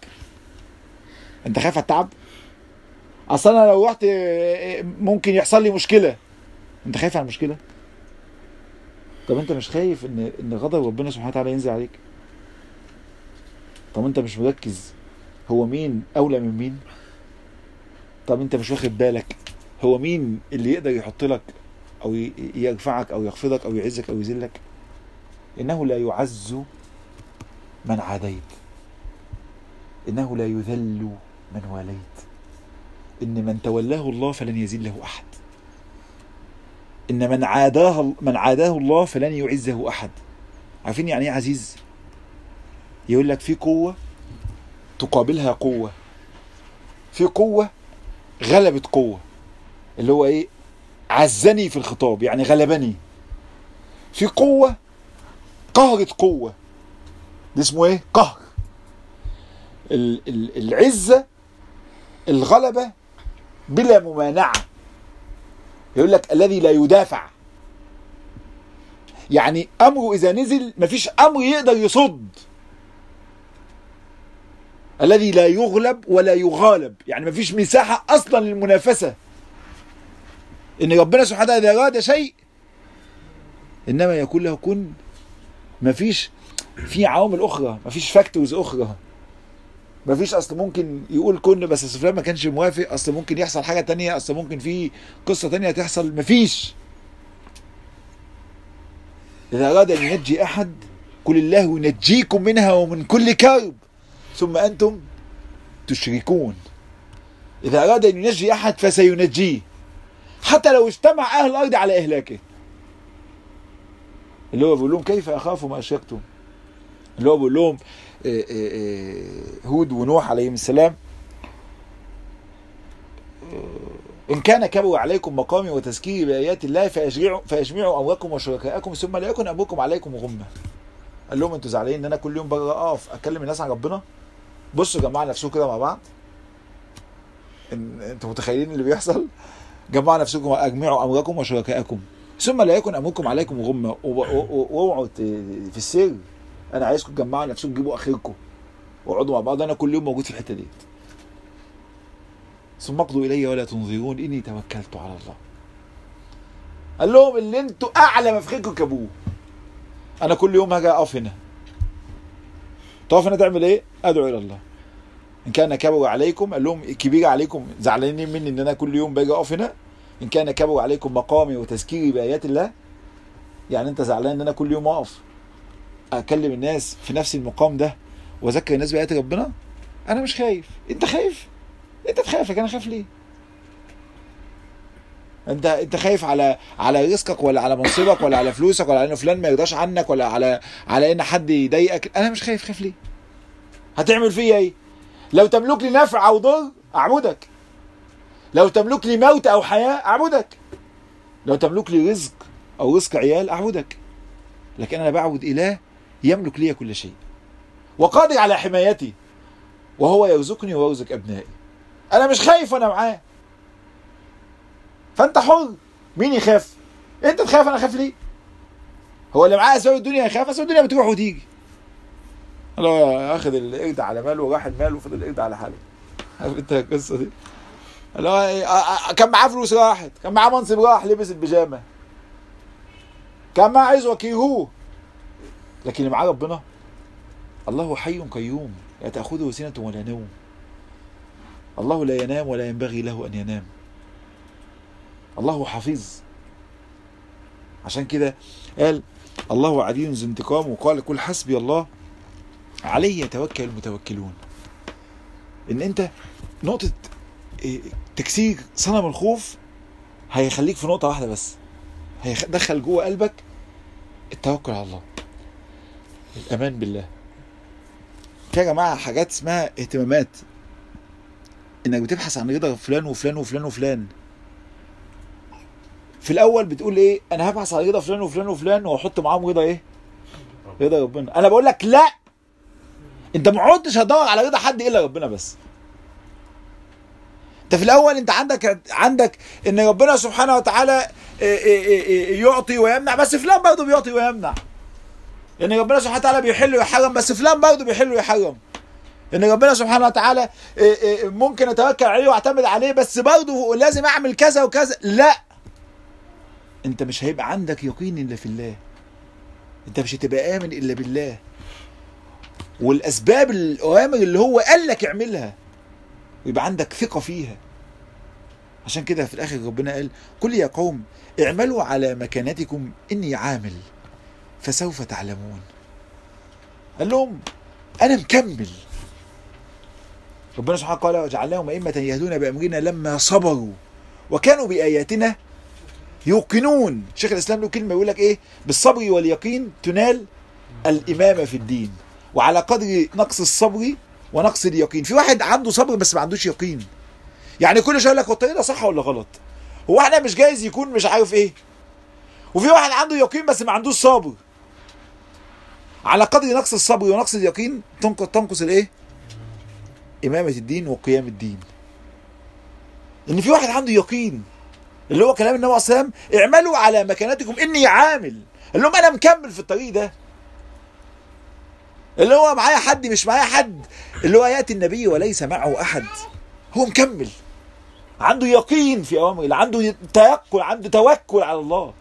انت خايف على التعب؟ اصل انا لو رحت ممكن يحصل لي مشكله. انت خايف على المشكله؟ طب انت مش خايف ان ان غضب ربنا سبحانه وتعالى ينزل عليك؟ طب انت مش مركز هو مين اولى من مين؟ طب انت مش واخد بالك هو مين اللي يقدر يحط لك او يرفعك او يخفضك او يعزك او يذلك؟ انه لا يعز من عاديت، انه لا يذل من واليت، ان من تولاه الله فلن يذله احد، ان من عاداه من عاداه الله فلن يعزه احد. عارفين يعني ايه عزيز؟ يقول لك في قوه تقابلها قوه، في قوه غلبت قوه، اللي هو ايه؟ عزني في الخطاب، يعني غلبني. في قوه قهرت قوه، ده اسمه ايه؟ قهر. العزه الغلبه بلا ممانعه. يقول لك الذي لا يدافع، يعني امره اذا نزل مفيش امر يقدر يصد. الذي لا يغلب ولا يغالب، يعني مفيش مساحه اصلا للمنافسه. ان ربنا سبحانه وتعالى اذا اراد شيء انما يكون له كن. مفيش في عوامل اخرى، مفيش فاكتورز اخرى. مفيش اصل ممكن يقول كن بس اصل فلان ما كانش موافق، اصل ممكن يحصل حاجه تانية، اصل ممكن في قصه تانية تحصل. مفيش. اذا اراد ان ينجي احد قل الله ينجيكم منها ومن كل كرب ثم انتم تشركون. اذا اراد ان ينجي احد فسينجيه حتى لو اجتمع اهل الارض على اهلاكه. اللي هو بيقول لهم كيف اخاف ما اشركتم. اللي هو بيقول لهم هود ونوح عليهم السلام إن كان كبر عليكم مقامي وتذكيري بآيات الله فيجمعوا فيجمعوا أمركم وشركاءكم ثم لا يكن أمركم عليكم غمة. قال لهم أنتوا زعلانين إن أنا كل يوم بره أقف أكلم الناس عن ربنا؟ بصوا جمعوا نفسكم كده مع بعض. إن أنتوا متخيلين اللي بيحصل؟ جمعوا نفسكم وأجمعوا أمركم وشركاءكم ثم لا يكن أمركم عليكم غمة. واوعوا في السر. أنا عايزكم تجمعوا نفسكم تجيبوا آخركم واقعدوا مع بعض. أنا كل يوم موجود في الحتة ديت. ثم اقضوا إلي ولا تنظرون إني توكلت على الله. قال لهم اللي انتوا أعلى ما في خيركم كابوه. أنا كل يوم هاجي أقف هنا. تقف هنا تعمل إيه؟ أدعو إلى الله. إن كان كبر عليكم، قال لهم كبير عليكم زعلانين مني إن أنا كل يوم باجي أقف هنا. إن كان كبر عليكم مقامي وتذكيري بآيات الله، يعني أنت زعلان إن أنا كل يوم أقف أكلم الناس في نفس المقام ده وأذكر الناس بآيات ربنا؟ أنا مش خايف. أنت خايف؟ انت تخاف، لكن انا خايف ليه؟ انت انت خايف على على رزقك ولا على منصبك ولا على فلوسك ولا على ان فلان ما يرضاش عنك ولا على على ان حد يضايقك. انا مش خايف. خايف ليه؟ هتعمل فيا ايه؟ لو تملك لي نفع او ضر اعبدك، لو تملك لي موت او حياه اعبدك، لو تملك لي رزق او رزق عيال اعبدك. لكن انا بعبد اله يملك لي كل شيء وقادر على حمايتي، وهو يرزقني ويرزق ابنائي. انا مش خايف وانا معاه. فانت حر. مين يخاف؟ انت تخاف. انا خايف ليه؟ هو اللي معاه اسباب الدنيا يخاف؟ اسباب الدنيا بتروح وتيجي. لو اخذ القرد على ماله وراح ماله وفضل القرد على حاله. عارف انت القصه دي؟ اللي هو كان معاه فلوس راحت، كان معاه منصب راح، لبس البيجامه، كان معاه عزوه كيهوه. لكن اللي معاه ربنا، الله حي قيوم لا تاخذه سنه ولا نوم. الله لا ينام ولا ينبغي له ان ينام. الله حفيظ. عشان كده قال الله عديد ذو انتقام، وقال قل حسبي الله عليه يتوكل المتوكلون. ان انت نقطة تكسير صنم الخوف هيخليك في نقطة واحدة بس، هيدخل جوه قلبك التوكل على الله، الامان بالله. في يا جماعة حاجات اسمها اهتمامات، انك بتبحث عن رضا فلان وفلان وفلان وفلان. في الاول بتقول ايه؟ انا هبحث عن رضا فلان وفلان وفلان واحط معاهم رضا ايه؟ رضا ربنا. انا بقول لك لا، انت ما عدتش هتدور على رضا حد الا ربنا بس. انت في الاول انت عندك عندك ان ربنا سبحانه وتعالى يعطي ويمنع، بس فلان برضه بيعطي ويمنع. ان ربنا سبحانه وتعالى بيحل ويحرم، بس فلان برضه بيحل ويحرم. ان ربنا سبحانه وتعالى ممكن اتوكل عليه واعتمد عليه، بس برضه لازم اعمل كذا وكذا. لا، انت مش هيبقى عندك يقين الا في الله، انت مش هتبقى امن الا بالله، والاسباب الاوامر اللي هو قال لك اعملها ويبقى عندك ثقه فيها. عشان كده في الاخر ربنا قال قل يا قوم اعملوا على مكانتكم اني عامل فسوف تعلمون. قال لهم انا مكمل. ربنا سبحانه قال وجعلناهم ائمه يهدون بامرنا لما صبروا وكانوا باياتنا يوقنون. شيخ الاسلام له كلمه يقول لك ايه؟ بالصبر واليقين تنال الامامه في الدين، وعلى قدر نقص الصبر ونقص اليقين. في واحد عنده صبر بس ما عندوش يقين، يعني كل شويه يقول لك هو الطريق ده صح ولا غلط، هو احنا مش جايز يكون مش عارف ايه. وفي واحد عنده يقين بس ما عندوش صبر. على قدر نقص الصبر ونقص اليقين تنقص تنقص الايه؟ امامه الدين وقيام الدين. ان في واحد عنده يقين اللي هو كلام النبي صلى الله عليه وسلم اعملوا على مكانتكم اني عامل، اللي هم انا مكمل في الطريق ده، اللي هو معايا حد مش معايا حد، اللي هو ياتي النبي وليس معه احد، هو مكمل، عنده يقين في اوامر الله، عنده تيقن، عنده توكل على الله.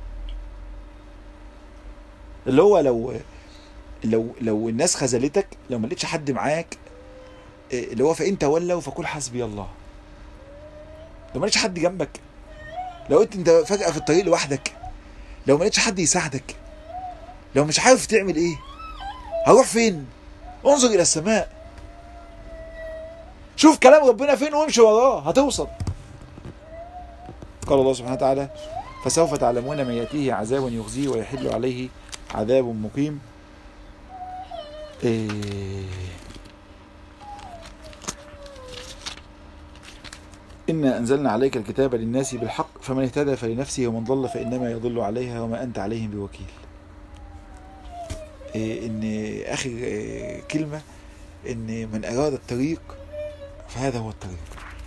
اللي هو لو لو لو الناس خذلتك، لو ما لقيتش حد معاك، اللي هو فإن تولوا فقل حسبي الله. لو ما لقيتش حد جنبك، لو انت انت فجأة في الطريق لوحدك، لو ما لقيتش حد يساعدك، لو مش عارف تعمل ايه، هروح فين؟ انظر الى السماء، شوف كلام ربنا فين وامشي وراه هتوصل. قال الله سبحانه وتعالى فسوف تعلمون من يأتيه عذاب يخزيه ويحل عليه عذاب مقيم. إيه إنا أنزلنا عليك الكتاب للناس بالحق فمن اهتدى فلنفسه ومن ضل فإنما يضل عليها وما أنت عليهم بوكيل. إيه إن آخر إيه كلمة إن من أراد الطريق فهذا هو الطريق.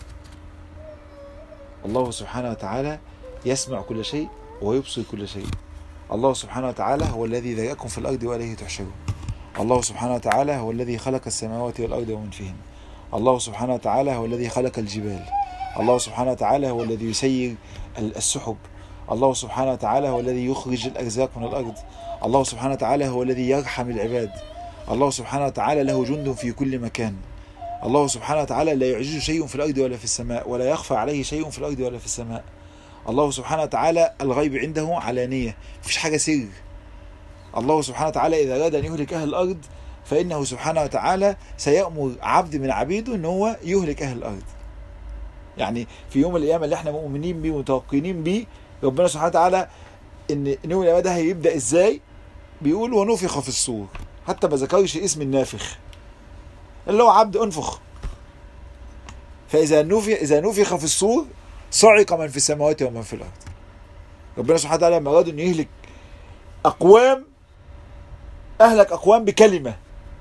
الله سبحانه وتعالى يسمع كل شيء ويبصر كل شيء. الله سبحانه وتعالى هو الذي ذرأكم في الأرض وإليه تحشرون. الله سبحانه وتعالى هو الذي خلق السماوات والأرض ومن فيهن. الله سبحانه وتعالى هو الذي خلق الجبال. الله سبحانه وتعالى هو الذي يسير السحب. الله سبحانه وتعالى هو الذي يخرج الأرزاق من الأرض. الله سبحانه وتعالى هو الذي يرحم العباد. الله سبحانه وتعالى له جند في كل مكان. الله سبحانه وتعالى لا يعجزه شيء في الأرض ولا في السماء، ولا يخفى عليه شيء في الأرض ولا في السماء. الله سبحانه وتعالى الغيب عنده علانية، مفيش حاجة سر. الله سبحانه وتعالى إذا أراد أن يهلك أهل الأرض فإنه سبحانه وتعالى سيأمر عبد من عبيده أن هو يهلك أهل الأرض. يعني في يوم القيامه اللي احنا مؤمنين بيه ومتوقنين بيه، ربنا سبحانه وتعالى ان يوم القيامه ده هيبدا ازاي؟ بيقول ونفخ في الصور، حتى ما ذكرش اسم النافخ اللي هو عبد انفخ. فاذا نفخ اذا نفخ في الصور صعق من في السماوات ومن في الارض. ربنا سبحانه وتعالى لما اراد انه يهلك اقوام اهلك اقوام بكلمه،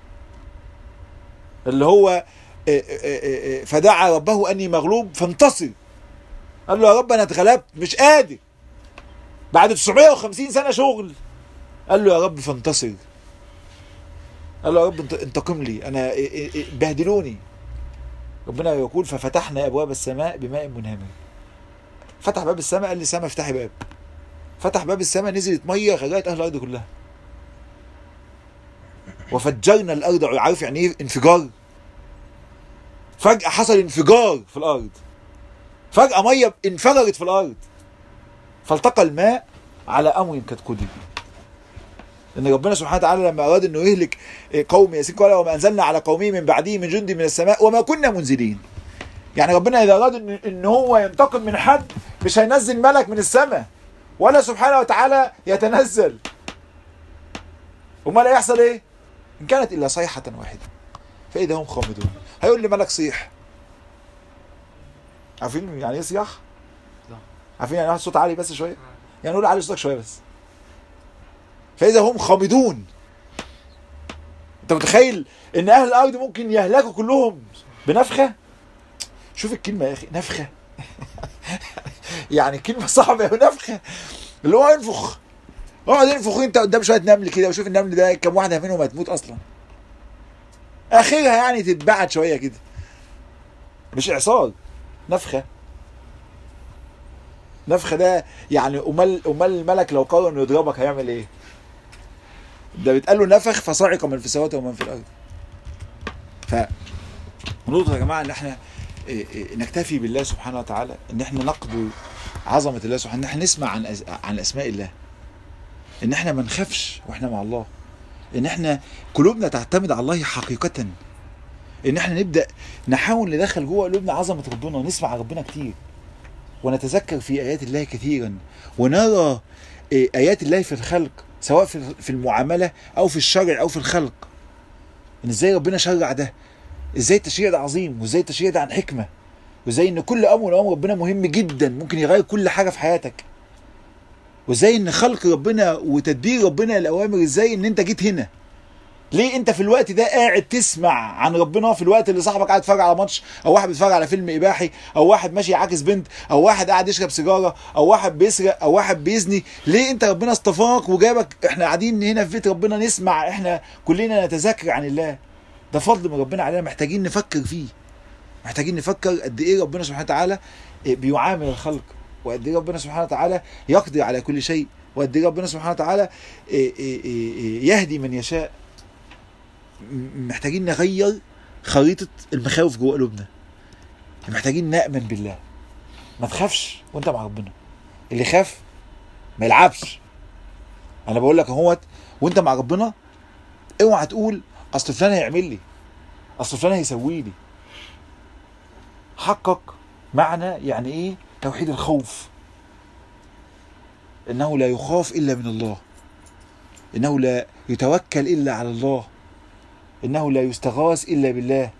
اللي هو فدعا ربه اني مغلوب فانتصر. قال له يا رب انا اتغلبت مش قادر بعد تسعمائة وخمسين سنه شغل. قال له يا رب فانتصر. قال له يا رب انتقم لي، انا بهدلوني. ربنا يقول ففتحنا ابواب السماء بماء منهمر. فتح باب السماء، قال لي السماء افتحي باب. فتح باب السماء، نزلت ميه غرقت اهل الارض كلها. وفجرنا الارض. عارف يعني ايه انفجار؟ فجأة حصل انفجار في الارض، فجأة ميه انفجرت في الارض، فالتقى الماء على امر قد قدر. ان ربنا سبحانه وتعالى لما اراد انه يهلك قوم ياسين قال وما انزلنا على قومه من بعده من جند من السماء وما كنا منزلين. يعني ربنا اذا اراد ان هو ينتقم من حد مش هينزل ملك من السماء ولا سبحانه وتعالى يتنزل. امال هيحصل ايه؟ ان كانت الا صيحه واحده فاذا هم خامدون. هيقول لي ملك صيح. عارفين يعني ايه صياح؟ عارفين يعني ايه صوت عالي بس شويه؟ يعني نقول علي صوتك شويه بس. فاذا هم خامدون. انت متخيل ان اهل الارض ممكن يهلكوا كلهم بنفخه؟ شوف الكلمه يا اخي، نفخه. يعني كلمه صعبه يا نفخه، اللي هو ينفخ. اقعد ينفخ انت قدام شويه نمل كده وشوف النمل ده كم واحده منهم هتموت اصلا. اخرها يعني تتبعد شويه كده، مش اعصار، نفخه. نفخه ده يعني امال امال الملك لو قرر انه يضربك هيعمل ايه؟ ده بيتقال له نفخ فصعق من في السماوات ومن في الارض. فنقطه يا جماعه ان احنا نكتفي بالله سبحانه وتعالى، ان احنا نقدر عظمه الله سبحانه، ان احنا نسمع عن أز... عن اسماء الله، ان احنا ما نخافش واحنا مع الله، ان احنا قلوبنا تعتمد على الله حقيقه، ان احنا نبدا نحاول ندخل جوه قلوبنا عظمه ربنا ونسمع ربنا كتير ونتذكر في ايات الله كثيرا ونرى ايات الله في الخلق سواء في المعامله او في الشرع او في الخلق. ان ازاي ربنا شرع ده، ازاي التشريع ده عظيم، وازاي التشريع ده عن حكمه، وازاي ان كل امر من امر ربنا مهم جدا ممكن يغير كل حاجه في حياتك، وازاي ان خلق ربنا وتدبير ربنا الاوامر، ازاي ان انت جيت هنا ليه انت في الوقت ده قاعد تسمع عن ربنا، في الوقت اللي صاحبك قاعد يتفرج على ماتش، او واحد بيتفرج على فيلم اباحي، او واحد ماشي يعاكس بنت، او واحد قاعد يشرب سيجاره، او واحد بيسرق، او واحد بيزني. ليه انت ربنا اصطفاك وجابك؟ احنا قاعدين هنا في بيت ربنا نسمع، احنا كلنا نتذكر عن الله. ده فضل من ربنا علينا، محتاجين نفكر فيه، محتاجين نفكر قد ايه ربنا سبحانه وتعالى بيعامل الخلق، وقد ايه ربنا سبحانه وتعالى يقدر على كل شيء، وقد ايه ربنا سبحانه وتعالى يهدي من يشاء. محتاجين نغير خريطة المخاوف جوه قلوبنا، محتاجين نأمن بالله. ما تخافش وانت مع ربنا، اللي خاف ما يلعبش. انا بقول لك اهوت، وانت مع ربنا اوعى تقول اصل فلان هيعمل لي، اصل فلان هيسوي لي. حقق معنى يعني ايه توحيد الخوف، انه لا يخاف الا من الله، انه لا يتوكل الا على الله، انه لا يستغاث الا بالله،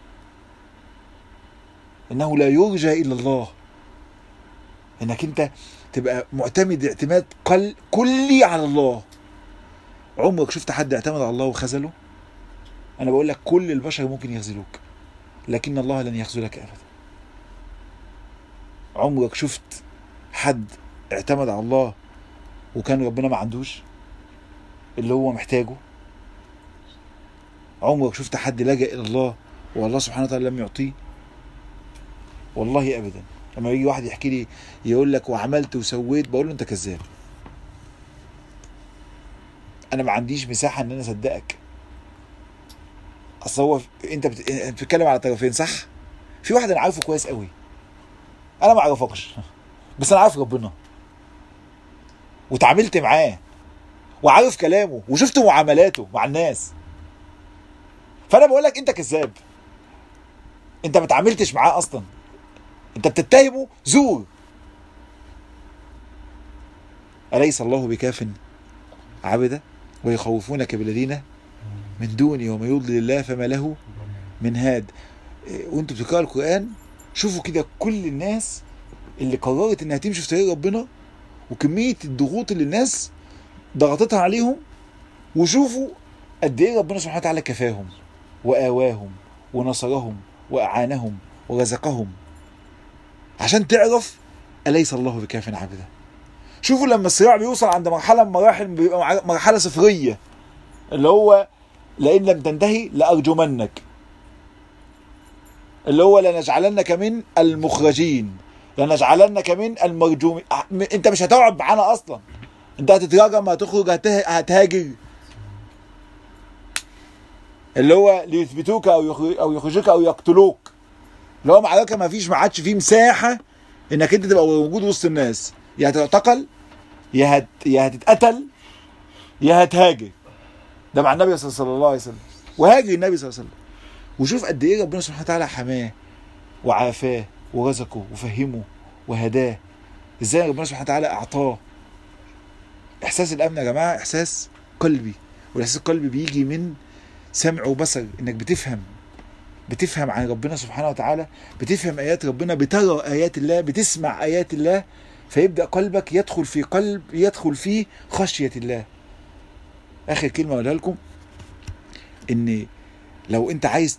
انه لا يرجى الا الله. انك انت تبقى معتمد اعتماد قل كلي على الله. عمرك شفت حد اعتمد على الله وخذله؟ انا بقول لك كل البشر ممكن يخذلوك، لكن الله لن يخذلك ابدا. عمرك شفت حد اعتمد على الله وكان ربنا ما عندوش اللي هو محتاجه؟ عمرك شفت حد لجأ الى الله والله سبحانه وتعالى لم يعطيه؟ والله ابدا. لما يجي واحد يحكي لي يقول لك وعملت وسويت، بقول له انت كذاب. انا ما عنديش مساحه ان انا اصدقك. اصل هو انت بتتكلم على طرفين صح؟ في واحد انا عارفه كويس قوي، انا ما اعرفكش بس انا عارف ربنا وتعاملت معاه وعارف كلامه وشفت معاملاته مع الناس، فانا بقول لك انت كذاب، انت ما تعاملتش معاه اصلا. انت بتتهمه زور. أليس الله بكاف عبده ويخوفونك بالذين من دوني وما يضلل الله فما له من هاد. وانتوا بتقرأوا القرآن شوفوا كده كل الناس اللي قررت انها تمشي في طريق ربنا وكمية الضغوط اللي الناس ضغطتها عليهم، وشوفوا قد ايه ربنا سبحانه وتعالى كفاهم وآواهم ونصرهم وأعانهم ورزقهم، عشان تعرف أليس الله بكاف عبده. شوفوا لما الصراع بيوصل عند مرحلة من مراحل بيبقى مرحلة صفرية، اللي هو لئن لم تنتهي لأرجمنك، اللي هو لنجعلنك من المخرجين، لنجعلنك من المرجومين. انت مش هتقعد معانا اصلا، انت هتتراجم، هتخرج، هتهاجر، اللي هو ليثبتوك او يخرجوك او يقتلوك، اللي هو معركه ما فيش ما عادش فيه مساحه انك انت تبقى موجود وسط الناس، يا هتعتقل يا هت يا هتتقتل يا هتهاجر. ده مع النبي صلى الله عليه وسلم، وهاجر النبي صلى الله عليه وسلم. وشوف قد ايه ربنا سبحانه وتعالى حماه وعافاه ورزقه وفهمه وهداه، ازاي ربنا سبحانه وتعالى اعطاه احساس الامن. يا جماعه احساس قلبي، والاحساس القلبي بيجي من سمع وبصر، انك بتفهم بتفهم عن ربنا سبحانه وتعالى، بتفهم ايات ربنا، بترى ايات الله، بتسمع ايات الله، فيبدا قلبك يدخل في قلب يدخل فيه خشيه الله. اخر كلمه اقولها لكم، ان لو انت عايز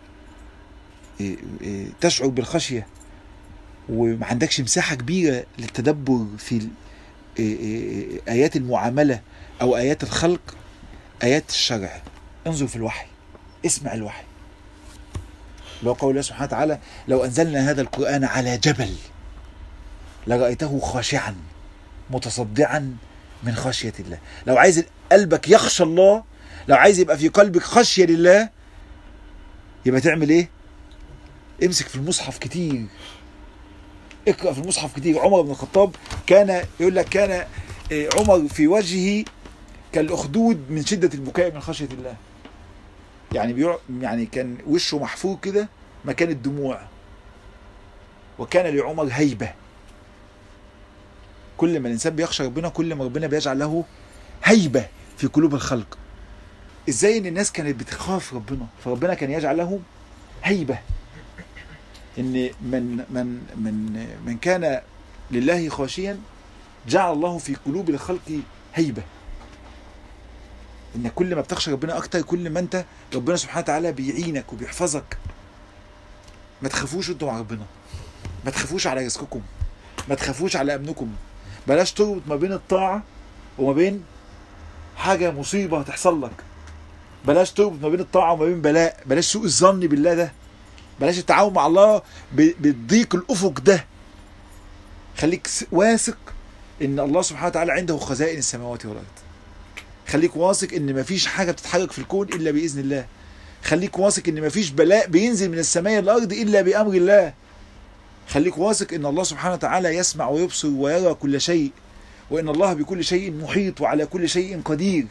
تشعر بالخشيه وما عندكش مساحه كبيره للتدبر في ايات المعامله او ايات الخلق، ايات الشرع، انظر في الوحي، اسمع الوحي. لو قول الله سبحانه وتعالى لو انزلنا هذا القرآن على جبل لرأيته خاشعا متصدعا من خشية الله. لو عايز قلبك يخشى الله، لو عايز يبقى في قلبك خشية لله، يبقى تعمل ايه؟ امسك في المصحف كتير، اقرأ في المصحف كتير. عمر بن الخطاب كان يقول لك كان عمر في وجهه كالأخدود من شدة البكاء من خشية الله. يعني بيع يعني كان وشه محفور كده مكان الدموع. وكان لعمر هيبة. كل ما الإنسان بيخشى ربنا كل ما ربنا بيجعل له هيبة في قلوب الخلق. ازاي ان الناس كانت بتخاف ربنا، فربنا كان يجعل لهم هيبة. ان من من من من كان لله خاشيا جعل الله في قلوب الخلق هيبة. ان كل ما بتخشى ربنا اكتر كل ما انت ربنا سبحانه وتعالى بيعينك وبيحفظك. ما تخافوش انتوا مع ربنا، ما تخافوش على رزقكم، ما تخافوش على امنكم. بلاش تربط ما بين الطاعة وما بين حاجة مصيبة هتحصل لك. بلاش تربط ما بين الطاعة وما بين بلاء. بلاش سوء الظن بالله ده. بلاش التعاون مع الله بالضيق الافق ده. خليك واثق ان الله سبحانه وتعالى عنده خزائن السماوات والارض. خليك واثق ان مفيش حاجة بتتحرك في الكون الا باذن الله. خليك واثق ان مفيش بلاء بينزل من السماء الارض الا بامر الله. خليك واثق ان الله سبحانه وتعالى يسمع ويبصر ويرى كل شيء، وان الله بكل شيء محيط وعلى كل شيء قدير.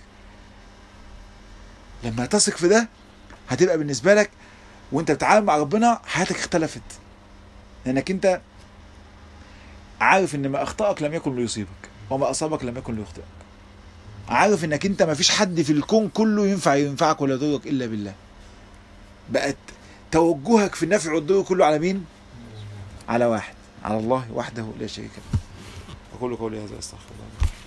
لما تثق في ده هتبقى بالنسبة لك وانت بتتعامل مع ربنا حياتك اختلفت، لانك انت عارف ان ما اخطأك لم يكن ليصيبك وما اصابك لم يكن ليخطئك. عارف انك انت ما فيش حد في الكون كله ينفع ينفعك ولا يضرك الا بالله. بقت توجهك في النفع والضر كله على مين؟ على واحد، على الله وحده لا شريك له. اقول قولي هذا استغفر الله.